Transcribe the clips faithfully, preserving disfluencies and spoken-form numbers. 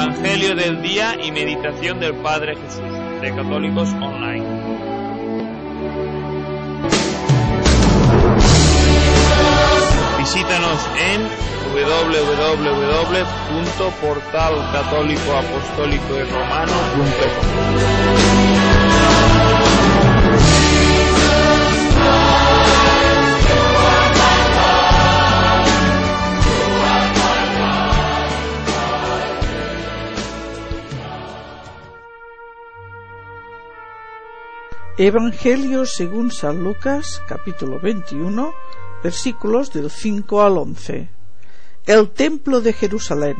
Evangelio del día y meditación del Padre Jesús, de Católicos Online. Visítanos en doble u doble u doble u punto portal católico apostólico y romano punto com. Evangelio según San Lucas, capítulo veintiuno, versículos del cinco al once. El templo de Jerusalén.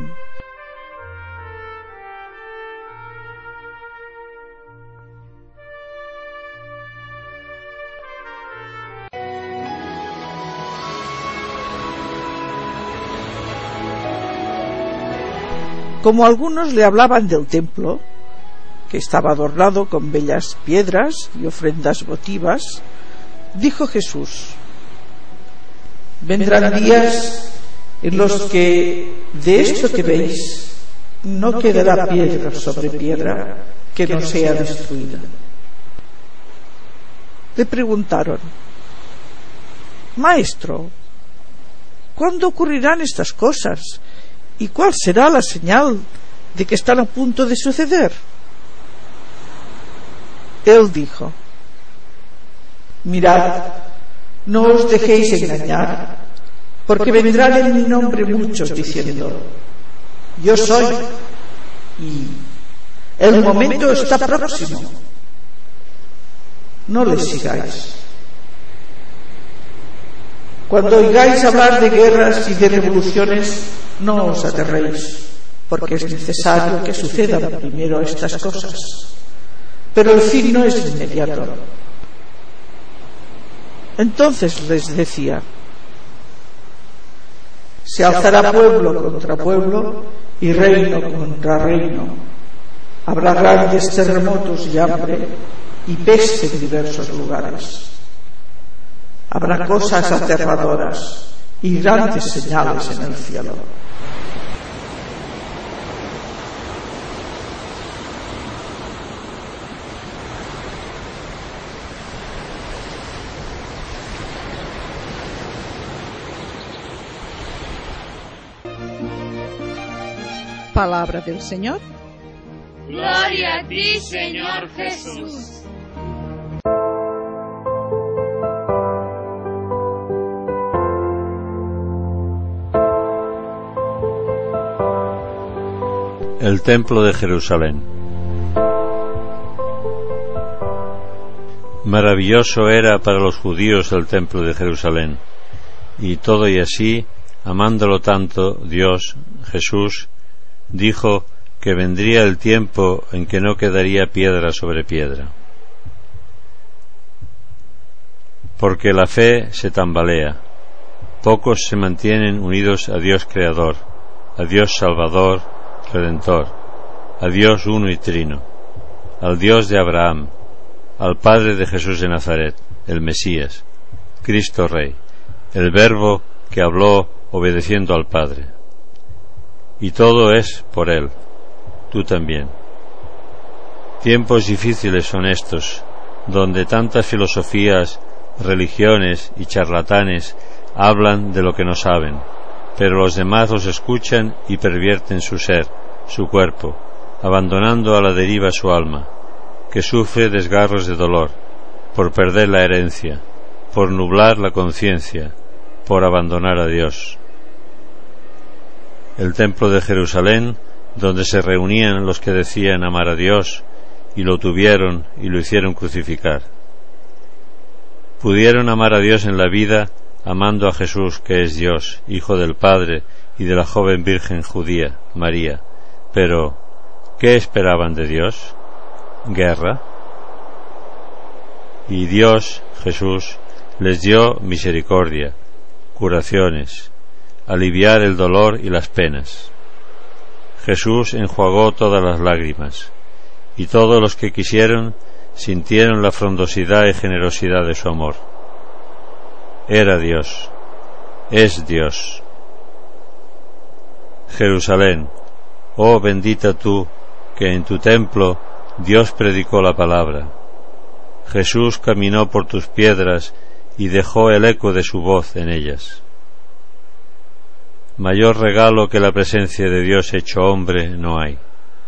Como algunos le hablaban del templo, que estaba adornado con bellas piedras y ofrendas votivas, dijo Jesús: vendrán días en los que de esto que veis no quedará piedra sobre piedra que no sea destruida. Le preguntaron: Maestro, ¿cuándo ocurrirán estas cosas? ¿Y cuál será la señal de que están a punto de suceder? Él dijo: mirad, no os dejéis engañar, porque vendrán en mi nombre muchos diciendo: yo soy, y el momento está próximo. No les sigáis. Cuando oigáis hablar de guerras y de revoluciones, no os aterréis, porque es necesario que sucedan primero estas cosas, pero el fin no es inmediato. Entonces les decía: se alzará pueblo contra pueblo y reino contra reino. Habrá grandes terremotos y hambre y peste en diversos lugares. Habrá cosas aterradoras y grandes señales en el cielo. Palabra del Señor. Gloria a ti, Señor Jesús. El templo de Jerusalén. Maravilloso era para los judíos el templo de Jerusalén, y todo y así, amándolo tanto, Dios, Jesús, dijo que vendría el tiempo en que no quedaría piedra sobre piedra. Porque la fe se tambalea, pocos se mantienen unidos a Dios Creador, a Dios Salvador, Redentor, a Dios uno y trino, al Dios de Abraham, al Padre de Jesús de Nazaret, el Mesías, Cristo Rey, el Verbo que habló obedeciendo al Padre. Y todo es por Él, tú también. Tiempos difíciles son estos, donde tantas filosofías, religiones y charlatanes hablan de lo que no saben, pero los demás los escuchan y pervierten su ser, su cuerpo, abandonando a la deriva su alma, que sufre desgarros de dolor, por perder la herencia, por nublar la conciencia, por abandonar a Dios. El templo de Jerusalén, donde se reunían los que decían amar a Dios, y lo tuvieron y lo hicieron crucificar. Pudieron amar a Dios en la vida, amando a Jesús, que es Dios, Hijo del Padre y de la joven Virgen judía, María. Pero, ¿qué esperaban de Dios? ¿Guerra? Y Dios, Jesús, les dio misericordia, curaciones, aliviar el dolor y las penas. Jesús enjuagó todas las lágrimas, y todos los que quisieron sintieron la frondosidad y generosidad de su amor. Era Dios, es Dios. Jerusalén, Oh bendita tú, que en tu templo Dios predicó la palabra. Jesús caminó por tus piedras y dejó el eco de su voz en ellas. Mayor regalo que la presencia de Dios hecho hombre no hay.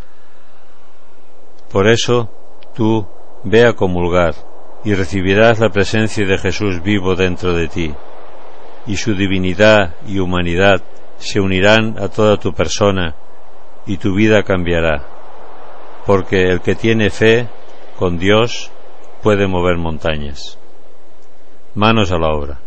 Por eso, tú ve a comulgar y recibirás la presencia de Jesús vivo dentro de ti, y su divinidad y humanidad se unirán a toda tu persona y tu vida cambiará, porque el que tiene fe con Dios puede mover montañas. Manos a la obra.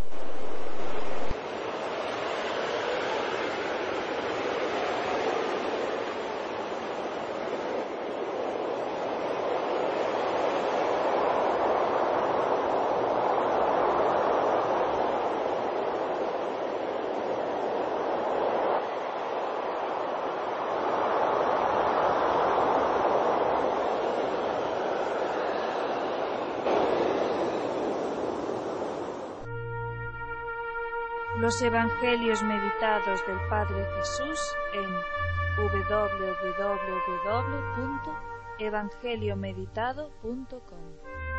Los Evangelios meditados del Padre Jesús en doble u doble u doble u punto evangeliomeditado punto com.